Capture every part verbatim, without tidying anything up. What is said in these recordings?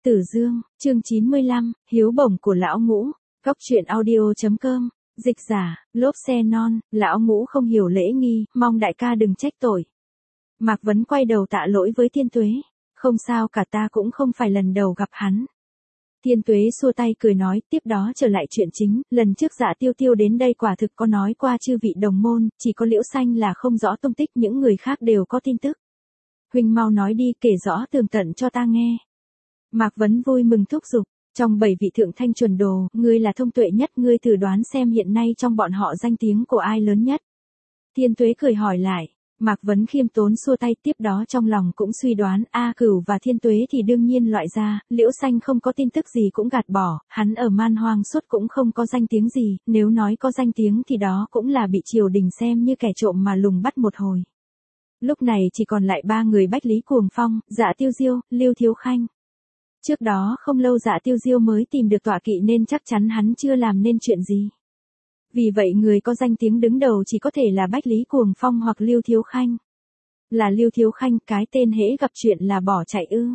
Tử Dương, chương chín mươi lăm, Hiếu bổng của lão Ngũ, Góc truyện audio chấm com, dịch giả, lốp xe non, lão Ngũ không hiểu lễ nghi, mong đại ca đừng trách tội. Mạc Vấn quay đầu tạ lỗi với Thiên Tuế, không sao cả, ta cũng không phải lần đầu gặp hắn. Thiên Tuế xua tay cười nói, tiếp đó trở lại chuyện chính, lần trước Dạ Tiêu Tiêu đến đây quả thực có nói qua chư vị đồng môn, chỉ có Liễu Xanh là không rõ tung tích, những người khác đều có tin tức. Huynh mau nói đi, kể rõ tường tận cho ta nghe. Mạc Vấn vui mừng thúc giục, trong bảy vị thượng thanh chuẩn đồ, ngươi là thông tuệ nhất, ngươi thử đoán xem hiện nay trong bọn họ danh tiếng của ai lớn nhất. Thiên Tuế cười hỏi lại, Mạc Vấn khiêm tốn xua tay, tiếp đó trong lòng cũng suy đoán, A Cửu và Thiên Tuế thì đương nhiên loại ra, Liễu Xanh không có tin tức gì cũng gạt bỏ, hắn ở Man Hoang suốt cũng không có danh tiếng gì, nếu nói có danh tiếng thì đó cũng là bị triều đình xem như kẻ trộm mà lùng bắt một hồi. Lúc này chỉ còn lại ba người Bách Lý Cuồng Phong, Dạ Tiêu Diêu, Lưu Thiếu Khanh. Trước đó không lâu Dạ Tiêu Diêu mới tìm được tọa kỵ nên chắc chắn hắn chưa làm nên chuyện gì. Vì vậy người có danh tiếng đứng đầu chỉ có thể là Bách Lý Cuồng Phong hoặc Lưu Thiếu Khanh. Là Lưu Thiếu Khanh, cái tên hễ gặp chuyện là bỏ chạy ư?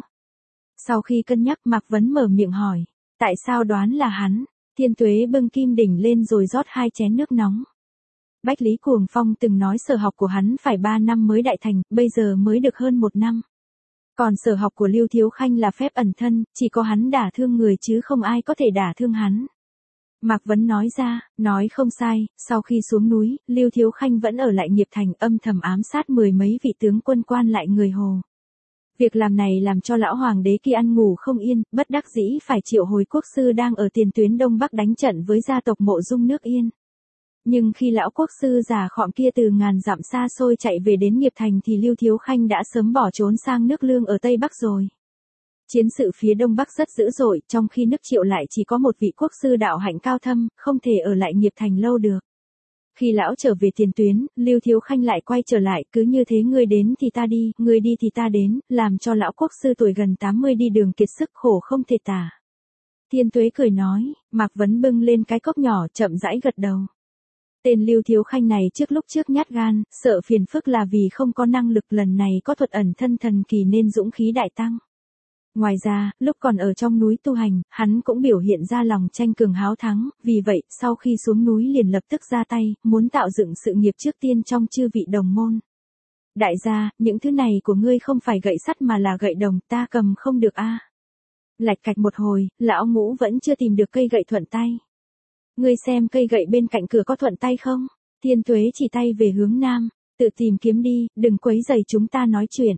Sau khi cân nhắc, Mạc Vấn mở miệng hỏi, tại sao đoán là hắn? Thiên Tuế bưng kim đỉnh lên rồi rót hai chén nước nóng. Bách Lý Cuồng Phong từng nói sở học của hắn phải ba năm mới đại thành, bây giờ mới được hơn một năm. Còn sở học của Lưu Thiếu Khanh là phép ẩn thân, chỉ có hắn đả thương người chứ không ai có thể đả thương hắn. Mạc Vấn nói ra, nói không sai, sau khi xuống núi, Lưu Thiếu Khanh vẫn ở lại Nghiệp Thành âm thầm ám sát mười mấy vị tướng quân quan lại người Hồ. Việc làm này làm cho lão hoàng đế kia ăn ngủ không yên, bất đắc dĩ phải triệu hồi quốc sư đang ở tiền tuyến Đông Bắc đánh trận với gia tộc Mộ Dung nước Yên. Nhưng khi lão quốc sư già khọm kia từ ngàn dặm xa xôi chạy về đến Nghiệp Thành thì Lưu Thiếu Khanh đã sớm bỏ trốn sang nước Lương ở Tây Bắc rồi. Chiến sự phía Đông Bắc rất dữ dội, trong khi nước Triệu lại chỉ có một vị quốc sư đạo hạnh cao thâm, không thể ở lại Nghiệp Thành lâu được. Khi lão trở về tiền tuyến, Lưu Thiếu Khanh lại quay trở lại, cứ như thế ngươi đến thì ta đi, ngươi đi thì ta đến, làm cho lão quốc sư tuổi gần tám mươi đi đường kiệt sức khổ không thể tả. Thiên Tuế cười nói, Mạc Vấn bưng lên cái cốc nhỏ chậm rãi gật đầu. Tên Lưu Thiếu Khanh này trước lúc trước nhát gan, sợ phiền phức là vì không có năng lực, lần này có thuật ẩn thân thần kỳ nên dũng khí đại tăng. Ngoài ra, lúc còn ở trong núi tu hành, hắn cũng biểu hiện ra lòng tranh cường háo thắng, vì vậy, sau khi xuống núi liền lập tức ra tay, muốn tạo dựng sự nghiệp trước tiên trong chư vị đồng môn. Đại gia, những thứ này của ngươi không phải gậy sắt mà là gậy đồng, ta cầm không được a. Lạch cạch một hồi, lão Ngũ vẫn chưa tìm được cây gậy thuận tay. Ngươi xem cây gậy bên cạnh cửa có thuận tay không? Thiên Tuế chỉ tay về hướng nam, tự tìm kiếm đi, đừng quấy rầy chúng ta nói chuyện.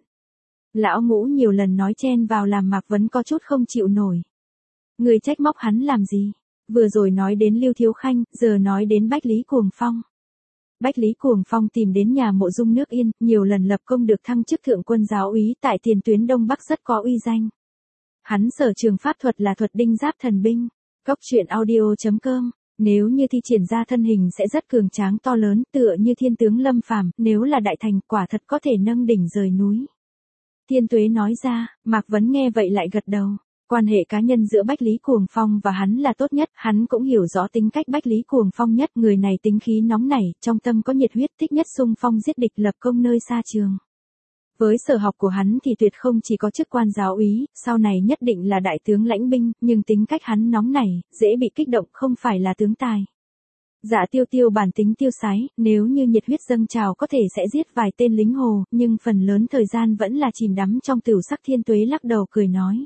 Lão Ngũ nhiều lần nói chen vào làm Mạc Vấn có chút không chịu nổi. Người trách móc hắn làm gì? Vừa rồi nói đến Lưu Thiếu Khanh, giờ nói đến Bách Lý Cuồng Phong. Bách Lý Cuồng Phong tìm đến nhà Mộ Dung nước Yên, nhiều lần lập công được thăng chức thượng quân giáo úy tại tiền tuyến Đông Bắc rất có uy danh. Hắn sở trường pháp thuật là thuật đinh giáp thần binh. Góc truyện audio chấm com. Nếu như thi triển ra thân hình sẽ rất cường tráng to lớn, tựa như thiên tướng Lâm Phàm, nếu là đại thành quả thật có thể nâng đỉnh rời núi. Thiên Tuế nói ra, Mạc Vấn nghe vậy lại gật đầu. Quan hệ cá nhân giữa Bách Lý Cuồng Phong và hắn là tốt nhất, hắn cũng hiểu rõ tính cách Bách Lý Cuồng Phong nhất, người này tính khí nóng nảy, trong tâm có nhiệt huyết, thích nhất xung phong giết địch lập công nơi xa trường. Với sở học của hắn thì tuyệt không chỉ có chức quan giáo úy, sau này nhất định là đại tướng lãnh binh, nhưng tính cách hắn nóng nảy, dễ bị kích động, không phải là tướng tài. Dạ Tiêu Tiêu bản tính tiêu sái, nếu như nhiệt huyết dâng trào có thể sẽ giết vài tên lính Hồ, nhưng phần lớn thời gian vẫn là chìm đắm trong tửu sắc. Thiên Tuế lắc đầu cười nói.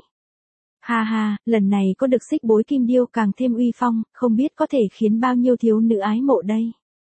Ha ha, lần này có được xích bối kim điêu càng thêm uy phong, không biết có thể khiến bao nhiêu thiếu nữ ái mộ đây.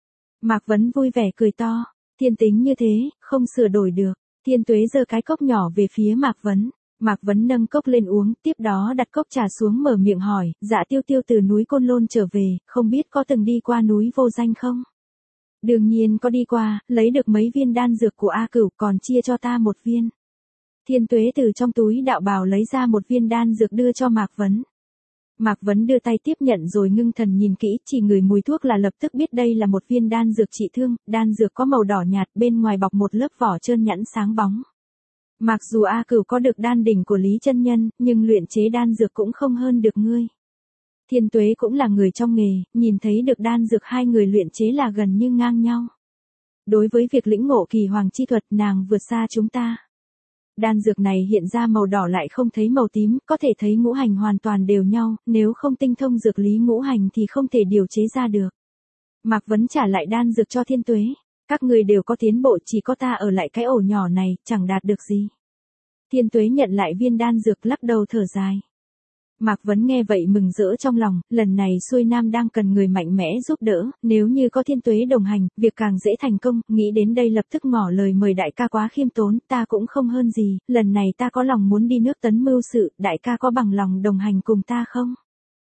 Mạc Vấn vui vẻ cười to, thiên tính như thế, không sửa đổi được. Thiên Tuế giơ cái cốc nhỏ về phía Mạc Vấn. Mạc Vấn nâng cốc lên uống, tiếp đó đặt cốc trà xuống mở miệng hỏi, Dạ Tiêu Tiêu từ núi Côn Lôn trở về, không biết có từng đi qua núi Vô Danh không? Đương nhiên có đi qua, lấy được mấy viên đan dược của A Cửu còn chia cho ta một viên. Thiên Tuế từ trong túi đạo bào lấy ra một viên đan dược đưa cho Mạc Vấn. Mạc Vấn đưa tay tiếp nhận rồi ngưng thần nhìn kỹ, chỉ ngửi mùi thuốc là lập tức biết đây là một viên đan dược trị thương, đan dược có màu đỏ nhạt, bên ngoài bọc một lớp vỏ trơn nhẵn sáng bóng. Mặc dù A Cửu có được đan đỉnh của Lý Chân Nhân, nhưng luyện chế đan dược cũng không hơn được ngươi. Thiên Tuế cũng là người trong nghề, nhìn thấy được đan dược hai người luyện chế là gần như ngang nhau. Đối với việc lĩnh ngộ kỳ hoàng chi thuật nàng vượt xa chúng ta. Đan dược này hiện ra màu đỏ lại không thấy màu tím, có thể thấy ngũ hành hoàn toàn đều nhau, nếu không tinh thông dược lý ngũ hành thì không thể điều chế ra được. Mạc Vấn trả lại đan dược cho Thiên Tuế. Các người đều có tiến bộ, chỉ có ta ở lại cái ổ nhỏ này, chẳng đạt được gì. Thiên Tuế nhận lại viên đan dược, lắc đầu thở dài. Mạc Vấn nghe vậy mừng rỡ trong lòng, lần này xuôi nam đang cần người mạnh mẽ giúp đỡ, nếu như có Thiên Tuế đồng hành, việc càng dễ thành công, nghĩ đến đây lập tức ngỏ lời mời đại ca quá khiêm tốn, ta cũng không hơn gì, lần này ta có lòng muốn đi nước Tấn mưu sự, đại ca có bằng lòng đồng hành cùng ta không?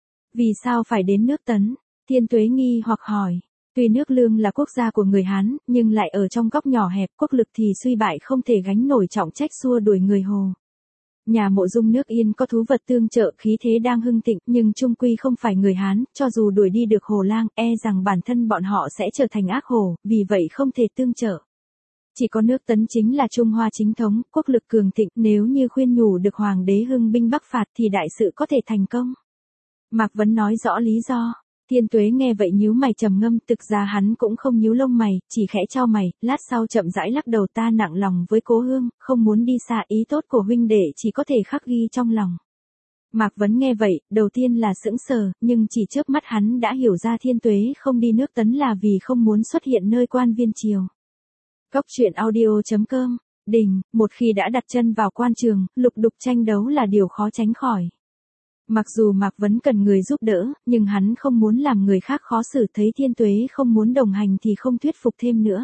Vì sao phải đến nước Tấn? Thiên Tuế nghi hoặc hỏi. Tuy nước Lương là quốc gia của người Hán, nhưng lại ở trong góc nhỏ hẹp, quốc lực thì suy bại không thể gánh nổi trọng trách xua đuổi người Hồ. Nhà Mộ Dung nước Yên có thú vật tương trợ, khí thế đang hưng thịnh, nhưng chung quy không phải người Hán, cho dù đuổi đi được Hồ Lang, e rằng bản thân bọn họ sẽ trở thành ác hồ, vì vậy không thể tương trợ. Chỉ có nước Tấn chính là Trung Hoa chính thống, quốc lực cường thịnh, nếu như khuyên nhủ được hoàng đế hưng binh bắc phạt thì đại sự có thể thành công. Mạc Vấn nói rõ lý do. Thiên Tuế nghe vậy nhíu mày trầm ngâm, thực ra hắn cũng không nhíu lông mày, chỉ khẽ chau mày, lát sau chậm rãi lắc đầu, ta nặng lòng với Cố Hương, không muốn đi xa, ý tốt của huynh đệ chỉ có thể khắc ghi trong lòng. Mạc Vấn nghe vậy, đầu tiên là sững sờ, nhưng chỉ chớp mắt hắn đã hiểu ra Thiên Tuế không đi nước Tấn là vì không muốn xuất hiện nơi quan viên triều. Cốc truyện audio chấm com, Đình, một khi đã đặt chân vào quan trường, lục đục tranh đấu là điều khó tránh khỏi. Mặc dù Mạc Vấn cần người giúp đỡ, nhưng hắn không muốn làm người khác khó xử, thấy Thiên Tuế không muốn đồng hành thì không thuyết phục thêm nữa.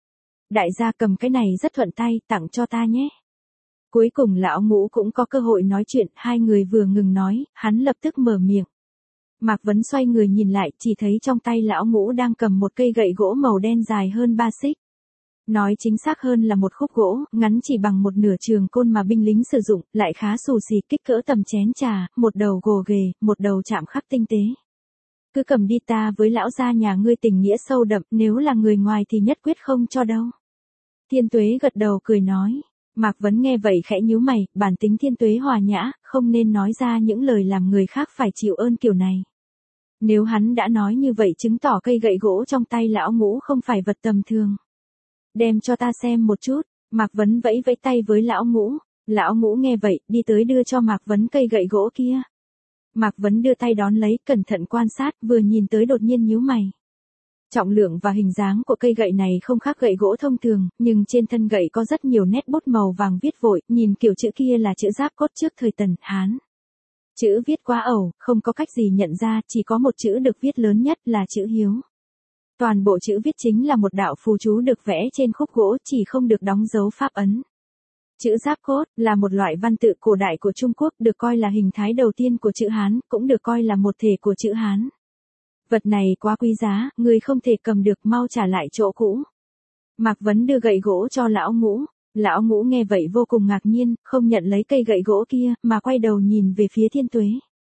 Đại gia cầm cái này rất thuận tay, tặng cho ta nhé. Cuối cùng lão Ngũ cũng có cơ hội nói chuyện, hai người vừa ngừng nói, hắn lập tức mở miệng. Mạc Vấn xoay người nhìn lại, chỉ thấy trong tay lão Ngũ đang cầm một cây gậy gỗ màu đen dài hơn ba xích. Nói chính xác hơn là một khúc gỗ, ngắn chỉ bằng một nửa trường côn mà binh lính sử dụng, lại khá xù xì, kích cỡ tầm chén trà, một đầu gồ ghề, một đầu chạm khắc tinh tế. Cứ cầm đi, ta với lão gia nhà ngươi tình nghĩa sâu đậm, nếu là người ngoài thì nhất quyết không cho đâu. Thiên Tuế gật đầu cười nói. Mạc Vấn nghe vậy khẽ nhíu mày, bản tính Thiên Tuế hòa nhã, không nên nói ra những lời làm người khác phải chịu ơn kiểu này. Nếu hắn đã nói như vậy chứng tỏ cây gậy gỗ trong tay lão Ngũ không phải vật tầm thường. Đem cho ta xem một chút, Mạc Vấn vẫy vẫy tay với lão Ngũ. Lão Ngũ nghe vậy, đi tới đưa cho Mạc Vấn cây gậy gỗ kia. Mạc Vấn đưa tay đón lấy, cẩn thận quan sát, vừa nhìn tới đột nhiên nhíu mày. Trọng lượng và hình dáng của cây gậy này không khác gậy gỗ thông thường, nhưng trên thân gậy có rất nhiều nét bút màu vàng viết vội, nhìn kiểu chữ kia là chữ Giáp Cốt trước thời Tần, Hán. Chữ viết quá ẩu, không có cách gì nhận ra, chỉ có một chữ được viết lớn nhất là chữ Hiếu. Toàn bộ chữ viết chính là một đạo phù chú được vẽ trên khúc gỗ, chỉ không được đóng dấu pháp ấn. Chữ Giáp Cốt là một loại văn tự cổ đại của Trung Quốc, được coi là hình thái đầu tiên của chữ Hán, cũng được coi là một thể của chữ Hán. Vật này quá quý giá, người không thể cầm được, mau trả lại chỗ cũ. Mạc Vấn đưa gậy gỗ cho lão Ngũ. Lão Ngũ nghe vậy vô cùng ngạc nhiên, không nhận lấy cây gậy gỗ kia, mà quay đầu nhìn về phía Thiên Tuế.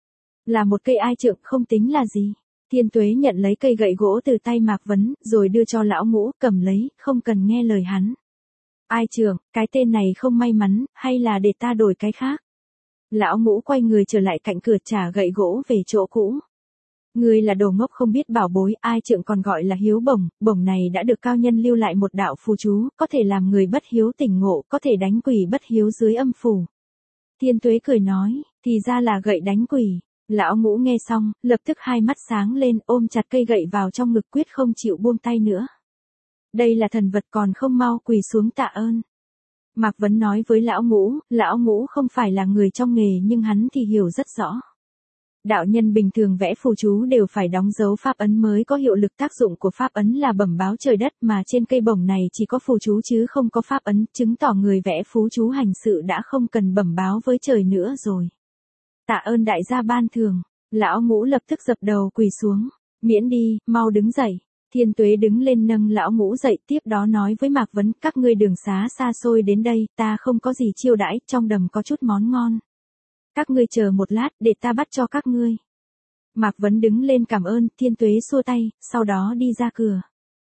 Là một cây ai trượng, không tính là gì. Thiên Tuế nhận lấy cây gậy gỗ từ tay Mạc Vấn, rồi đưa cho lão Ngũ, cầm lấy, không cần nghe lời hắn. Ai trượng, cái tên này không may mắn, hay là để ta đổi cái khác? Lão Ngũ quay người trở lại cạnh cửa, trả gậy gỗ về chỗ cũ. Ngươi là đồ ngốc không biết bảo bối, ai trượng còn gọi là hiếu bổng, bổng này đã được cao nhân lưu lại một đạo phù chú, có thể làm người bất hiếu tỉnh ngộ, có thể đánh quỷ bất hiếu dưới âm phủ. Thiên Tuế cười nói, thì ra là gậy đánh quỷ. Lão Ngũ nghe xong, lập tức hai mắt sáng lên, ôm chặt cây gậy vào trong ngực, quyết không chịu buông tay nữa. Đây là thần vật, còn không mau quỳ xuống tạ ơn. Mạc Vấn nói với lão Ngũ, lão Ngũ không phải là người trong nghề nhưng hắn thì hiểu rất rõ. Đạo nhân bình thường vẽ phù chú đều phải đóng dấu pháp ấn mới có hiệu lực, tác dụng của pháp ấn là bẩm báo trời đất, mà trên cây bổng này chỉ có phù chú chứ không có pháp ấn, chứng tỏ người vẽ phù chú hành sự đã không cần bẩm báo với trời nữa rồi. Tạ ơn đại gia ban thưởng. Lão Ngũ lập tức dập đầu quỳ xuống. Miễn đi, mau đứng dậy. Thiên Tuế đứng lên nâng lão Ngũ dậy, tiếp đó nói với Mạc Vấn, các ngươi đường xá xa xôi đến đây, ta không có gì chiêu đãi, trong đầm có chút món ngon. Các ngươi chờ một lát, để ta bắt cho các ngươi. Mạc Vấn đứng lên cảm ơn, Thiên Tuế xua tay, sau đó đi ra cửa.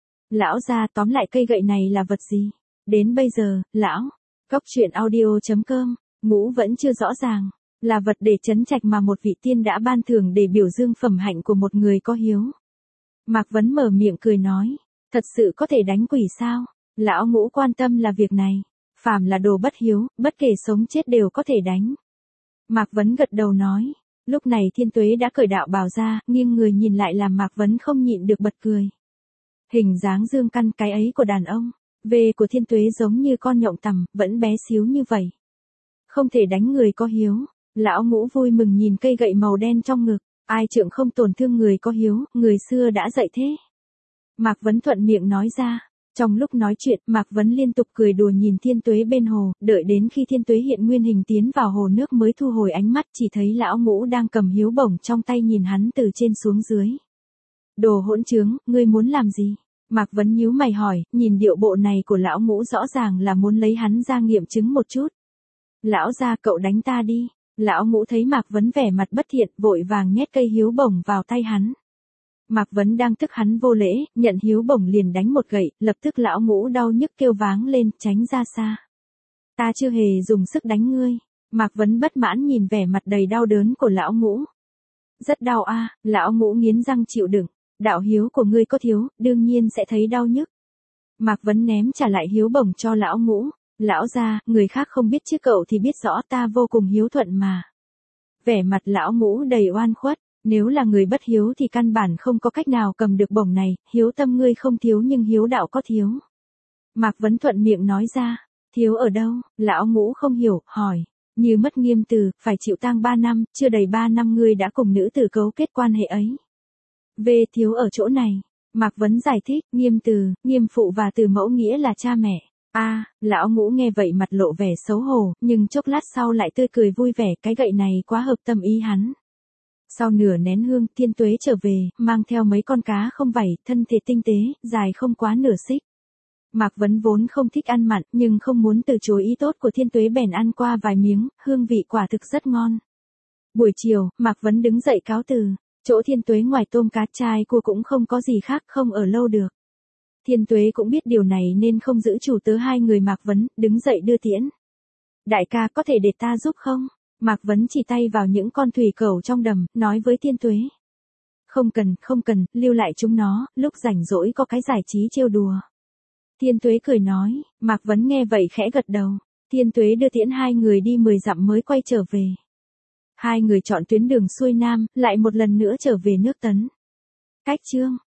Lão gia, tóm lại cây gậy này là vật gì? Đến bây giờ, lão, cốc truyện audio chấm com, Ngũ vẫn chưa rõ ràng. Là vật để trấn trạch mà một vị tiên đã ban thưởng để biểu dương phẩm hạnh của một người có hiếu. Mạc Vấn mở miệng cười nói, thật sự có thể đánh quỷ sao? Lão Ngũ quan tâm là việc này. Phàm là đồ bất hiếu, bất kể sống chết đều có thể đánh. Mạc Vấn gật đầu nói. Lúc này Thiên Tuế đã cởi đạo bào ra, nghiêng người nhìn lại làm Mạc Vấn không nhịn được bật cười. Hình dáng dương căn cái ấy của đàn ông, về của Thiên Tuế giống như con nhộng tằm, vẫn bé xíu như vậy. Không thể đánh người có hiếu. Lão Ngũ vui mừng nhìn cây gậy màu đen trong ngực, ai trượng không tổn thương người có hiếu, người xưa đã dạy thế. Mạc Vấn thuận miệng nói ra. Trong lúc nói chuyện, Mạc Vấn liên tục cười đùa nhìn Thiên Tuế bên hồ, đợi đến khi Thiên Tuế hiện nguyên hình tiến vào hồ nước mới thu hồi ánh mắt, chỉ thấy Lão Ngũ đang cầm hiếu bổng trong tay nhìn hắn từ trên xuống dưới. Đồ hỗn trướng, ngươi muốn làm gì? Mạc Vấn nhíu mày hỏi, nhìn điệu bộ này của Lão Ngũ rõ ràng là muốn lấy hắn ra nghiệm chứng một chút. Lão gia, cậu đánh ta đi. Lão Ngũ thấy Mạc Vấn vẻ mặt bất thiện, vội vàng nhét cây hiếu bổng vào tay hắn. Mạc Vấn đang tức hắn vô lễ, nhận hiếu bổng liền đánh một gậy, lập tức Lão Ngũ đau nhức kêu váng lên, tránh ra xa. Ta chưa hề dùng sức đánh ngươi. Mạc Vấn bất mãn nhìn vẻ mặt đầy đau đớn của Lão Ngũ. Rất đau a. À, Lão Ngũ nghiến răng chịu đựng. Đạo hiếu của ngươi có thiếu, đương nhiên sẽ thấy đau nhức. Mạc Vấn ném trả lại hiếu bổng cho Lão Ngũ. Lão gia, người khác không biết chứ cậu thì biết rõ ta vô cùng hiếu thuận mà. Vẻ mặt Lão Ngũ đầy oan khuất. Nếu là người bất hiếu thì căn bản không có cách nào cầm được bổng này, hiếu tâm ngươi không thiếu nhưng hiếu đạo có thiếu. Mạc Vấn thuận miệng nói ra, thiếu ở đâu? Lão Ngũ không hiểu, hỏi. Như mất Nghiêm Từ, phải chịu tang ba năm, chưa đầy ba năm ngươi đã cùng nữ tử cấu kết quan hệ ấy. Về thiếu ở chỗ này. Mạc Vấn giải thích, Nghiêm Từ, Nghiêm phụ và Từ mẫu nghĩa là cha mẹ. A, à, Lão Ngũ nghe vậy mặt lộ vẻ xấu hổ, nhưng chốc lát sau lại tươi cười vui vẻ, cái gậy này quá hợp tâm ý hắn. Sau nửa nén hương, Thiên Tuế trở về, mang theo mấy con cá không vảy, thân thể tinh tế, dài không quá nửa xích. Mạc Vấn vốn không thích ăn mặn, nhưng không muốn từ chối ý tốt của Thiên Tuế bèn ăn qua vài miếng, hương vị quả thực rất ngon. Buổi chiều, Mạc Vấn đứng dậy cáo từ, chỗ Thiên Tuế ngoài tôm cá trai cua cũng không có gì khác, không ở lâu được. Thiên Tuế cũng biết điều này nên không giữ chủ tớ hai người Mạc Vấn, đứng dậy đưa tiễn. Đại ca có thể để ta giúp không? Mạc Vấn chỉ tay vào những con thủy cẩu trong đầm, nói với Thiên Tuế. Không cần, không cần, lưu lại chúng nó, lúc rảnh rỗi có cái giải trí trêu đùa. Thiên Tuế cười nói, Mạc Vấn nghe vậy khẽ gật đầu. Thiên Tuế đưa tiễn hai người đi mười dặm mới quay trở về. Hai người chọn tuyến đường xuôi nam, lại một lần nữa trở về nước Tấn. Cách chương